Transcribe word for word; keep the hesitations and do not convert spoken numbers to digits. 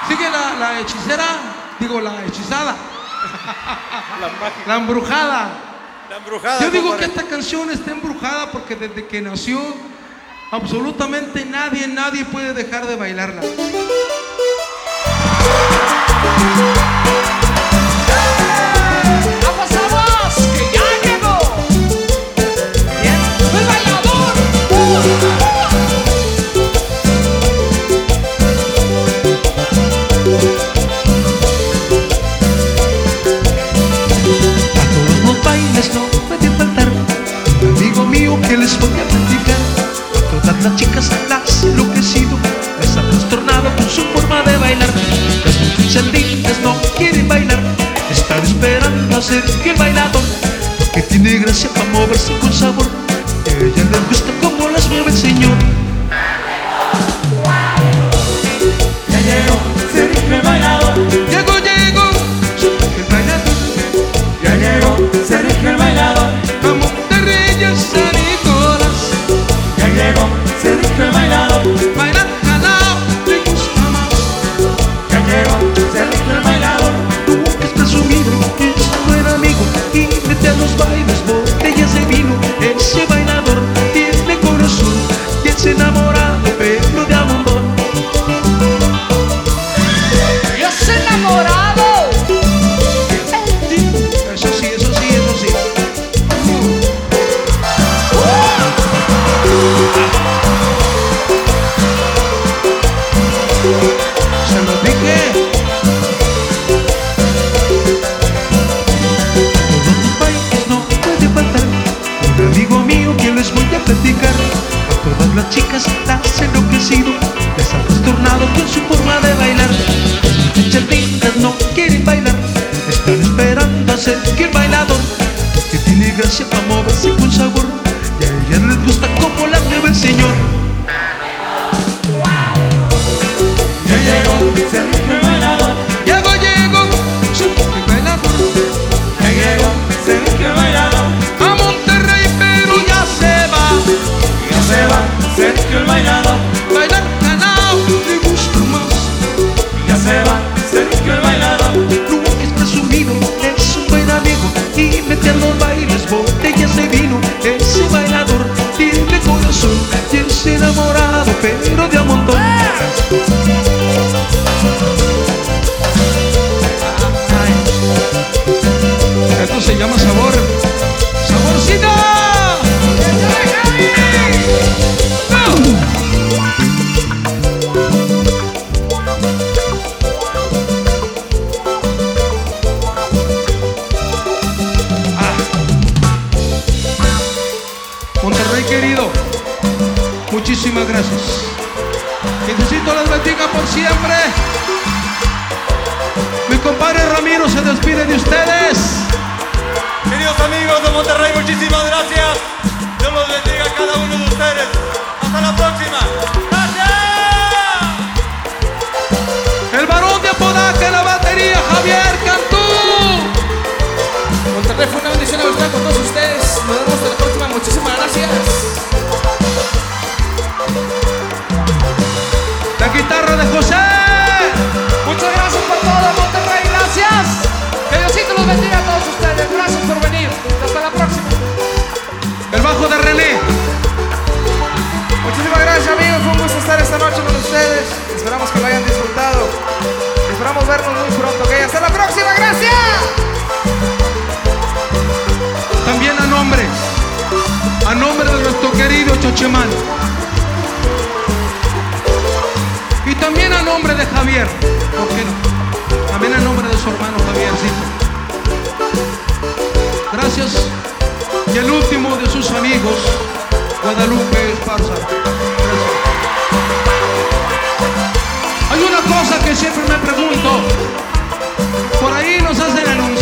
Sigue la, la hechicera, digo la hechizada. La, la embrujada. La embrujada. Yo digo compadre. que esta canción está embrujada porque desde que nació, absolutamente nadie, nadie puede dejar de bailarla. ¡Aguas, aguas! ¡Que ya llegó! ¡Bien! ¡El bailador! A todos los bailes no puede faltar un amigo mío que les voy a platicar. A todas las chicas las ha enloquecido, les ha trastornado con su forma de bailar. Las muchachas lindas no quieren bailar, están esperando a ser el bailador, porque tiene gracia para moverse con sabor. A ellas les gusta como las mueve el señor. Ya llegó Sergio el bailador. Llegó, llegó, el bailador. Ya llegó Sergio el bailador. A Monterrey y a San Nicolás. Ya llegó Sergio el bailador. Bailar jalao le gusta más. Ya llegó Sergio el bailador. Tú que es presumido, es un buen amigo y mete a los bailes botellas de vino. Ese bailador tiene corazón y es enamorado pero de abundón. ¡Yo soy enamorado! Eso sí, eso sí, eso sí. Se los dije. Todos los bailes no puede faltar un amigo mío que les voy a platicar. A todas las chicas las ha enloquecido, les ha trastornado con su forma de bailar. Las muchachas lindas no quieren bailar, están esperando a ser que el bailador, que tiene gracia para moverse con sabor. Y a ellas les gusta como las mueve el señor. Ya llegó Sergio el bailador. Llegó, llegó, el bailador. Ya llegó Sergio el bailador. A Monterrey pero ya se va. Ya se va Sergio el bailador. Bailar jalao le gusta más. Ya se va Sergio el bailador. Tú que es presumido, es un buen amigo y mete a los bailes botellas de vino. Ese bailador tiene corazón y es enamorado pero de a montón. Esto se llama sabor. ¡Saborcito! Monterrey querido, muchísimas gracias. Que Diosito les bendiga por siempre. Mi compadre Ramiro se despide de ustedes. Queridos amigos de Monterrey, muchísimas gracias. Dios los bendiga a cada uno de ustedes. Hasta la próxima. ¡Gracias! El varón de Apodaca en la batería, Javier Cantú. Monterrey, fue una bendición haber estado con todos ustedes. Nos vemos hasta la próxima. Muchísimas gracias. La guitarra de José. Muchas gracias por todo, Monterrey. Gracias. Que Diosito los bendiga a todos ustedes. Gracias por venir. Hasta la próxima. El bajo de René. Muchísimas gracias, amigos. Fue un gusto estar esta noche con ustedes. Esperamos que lo hayan disfrutado. Esperamos vernos muy pronto. ¿Ok? Hasta la próxima. Gracias. También a nombre, a nombre de nuestro querido Chochemán. Y también a nombre de Javier, ¿por qué no? También a nombre de su hermano Javiercito. Gracias. Y el último de sus amigos, Guadalupe Esparza. Gracias. Hay una cosa que siempre me pregunto. Por ahí nos hacen anunciar